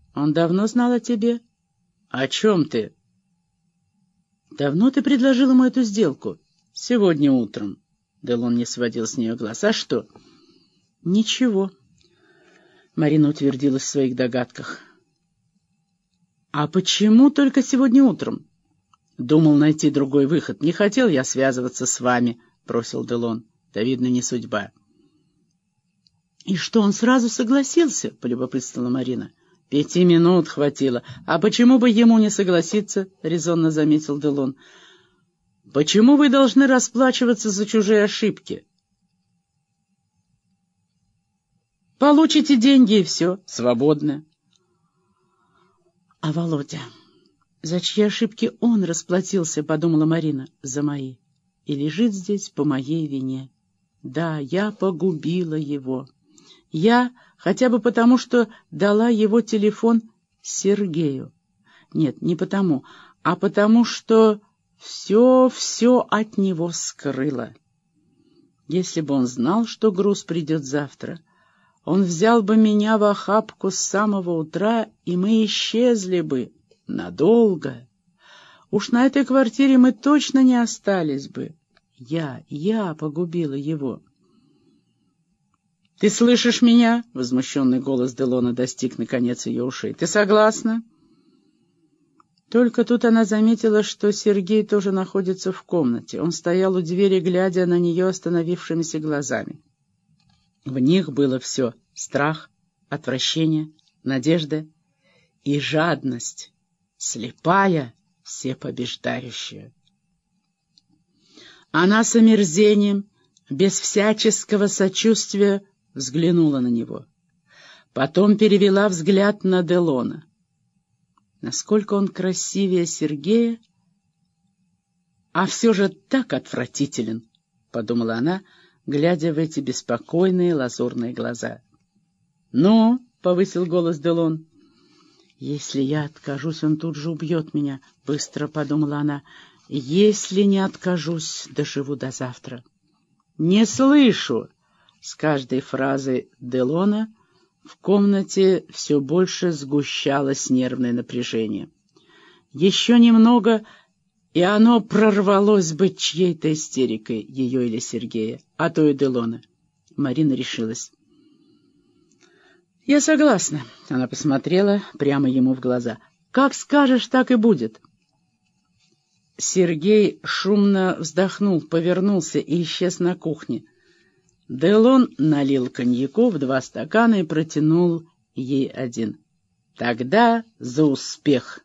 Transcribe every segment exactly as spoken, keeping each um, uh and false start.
Он давно знал о тебе? О чем ты? Давно ты предложил ему эту сделку? Сегодня утром. Делон не сводил с нее глаз. А что? Ничего. Марина утвердилась в своих догадках. А почему только сегодня утром? Думал найти другой выход. Не хотел я связываться с вами, бросил Делон. Да, видно, не судьба. И что, он сразу согласился? Полюбопытствовала Марина. Пяти минут хватило. А почему бы ему не согласиться? Резонно заметил Делон. Почему вы должны расплачиваться за чужие ошибки? Получите деньги и все, свободно. А Володя, за чьи ошибки он расплатился, подумала Марина, за мои. И лежит здесь по моей вине. Да, я погубила его. Я хотя бы потому, что дала его телефон Сергею. Нет, не потому, а потому, что все-все от него скрыла. Если бы он знал, что груз придет завтра, он взял бы меня в охапку с самого утра, и мы исчезли бы надолго. Уж на этой квартире мы точно не остались бы. Я, я погубила его. «Ты слышишь меня?» — возмущенный голос Делона достиг, наконец, ее ушей. «Ты согласна?» Только тут она заметила, что Сергей тоже находится в комнате. Он стоял у двери, глядя на нее остановившимися глазами. В них было все — страх, отвращение, надежда и жадность, слепая, всепобеждающая. Она с омерзением, без всяческого сочувствия, взглянула на него. Потом перевела взгляд на Делона. Насколько он красивее Сергея, а все же так отвратителен, — подумала она, глядя в эти беспокойные лазурные глаза. — Ну, — повысил голос Делон. — Если я откажусь, он тут же убьет меня, — быстро подумала она. — Если не откажусь, доживу до завтра. — Не слышу! С каждой фразой Делона в комнате все больше сгущалось нервное напряжение. Еще немного, и оно прорвалось бы чьей-то истерикой, ее или Сергея, а то и Делона. Марина решилась. «Я согласна», — она посмотрела прямо ему в глаза. «Как скажешь, так и будет». Сергей шумно вздохнул, повернулся и исчез на кухне. Делон налил коньяку в два стакана и протянул ей один. «Тогда за успех!»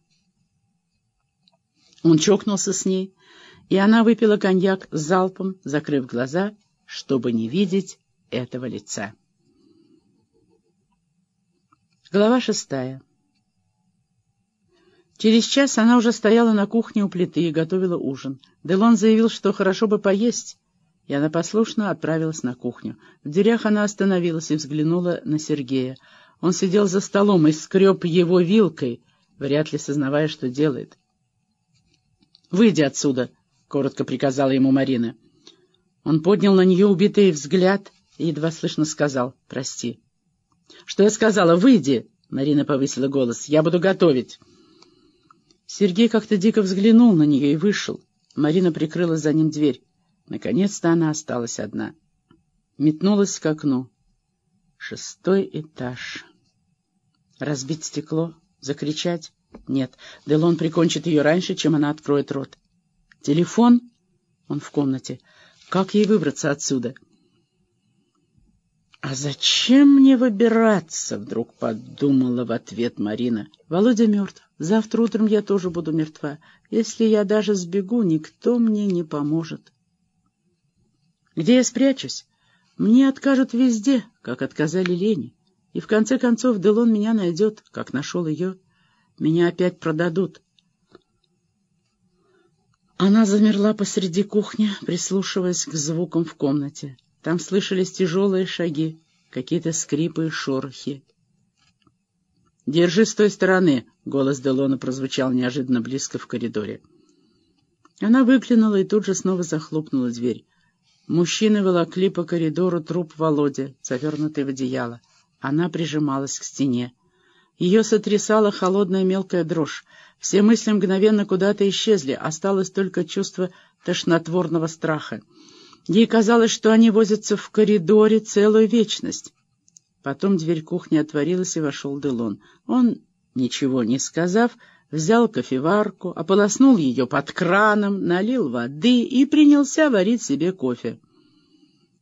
Он чокнулся с ней, и она выпила коньяк залпом, закрыв глаза, чтобы не видеть этого лица. Глава шестая. Через час она уже стояла на кухне у плиты и готовила ужин. Делон заявил, что хорошо бы поесть, и она послушно отправилась на кухню. В дверях она остановилась и взглянула на Сергея. Он сидел за столом и скреб его вилкой, вряд ли сознавая, что делает. «Выйди отсюда!» — коротко приказала ему Марина. Он поднял на нее убитый взгляд и едва слышно сказал: «Прости». «Что я сказала? Выйди!» — Марина повысила голос. «Я буду готовить». Сергей как-то дико взглянул на нее и вышел. Марина прикрыла за ним дверь. Наконец-то она осталась одна. Метнулась к окну. Шестой этаж. Разбить стекло? Закричать? Нет, Делон прикончит ее раньше, чем она откроет рот. Телефон? Он в комнате. Как ей выбраться отсюда? «А зачем мне выбираться?» — вдруг подумала в ответ Марина. «Володя мертв. Завтра утром я тоже буду мертва. Если я даже сбегу, никто мне не поможет. Где я спрячусь? Мне откажут везде, как отказали Лене. И в конце концов Делон меня найдет, как нашел ее. Меня опять продадут». Она замерла посреди кухни, прислушиваясь к звукам в комнате. Там слышались тяжелые шаги, какие-то скрипы и шорохи. «Держи с той стороны!» — голос Делона прозвучал неожиданно близко в коридоре. Она выглянула и тут же снова захлопнула дверь. Мужчины волокли по коридору труп Володи, завернутый в одеяло. Она прижималась к стене. Ее сотрясала холодная мелкая дрожь. Все мысли мгновенно куда-то исчезли, осталось только чувство тошнотворного страха. Ей казалось, что они возятся в коридоре целую вечность. Потом дверь кухни отворилась, и вошел Делон. Он, ничего не сказав, взял кофеварку, ополоснул ее под краном, налил воды и принялся варить себе кофе.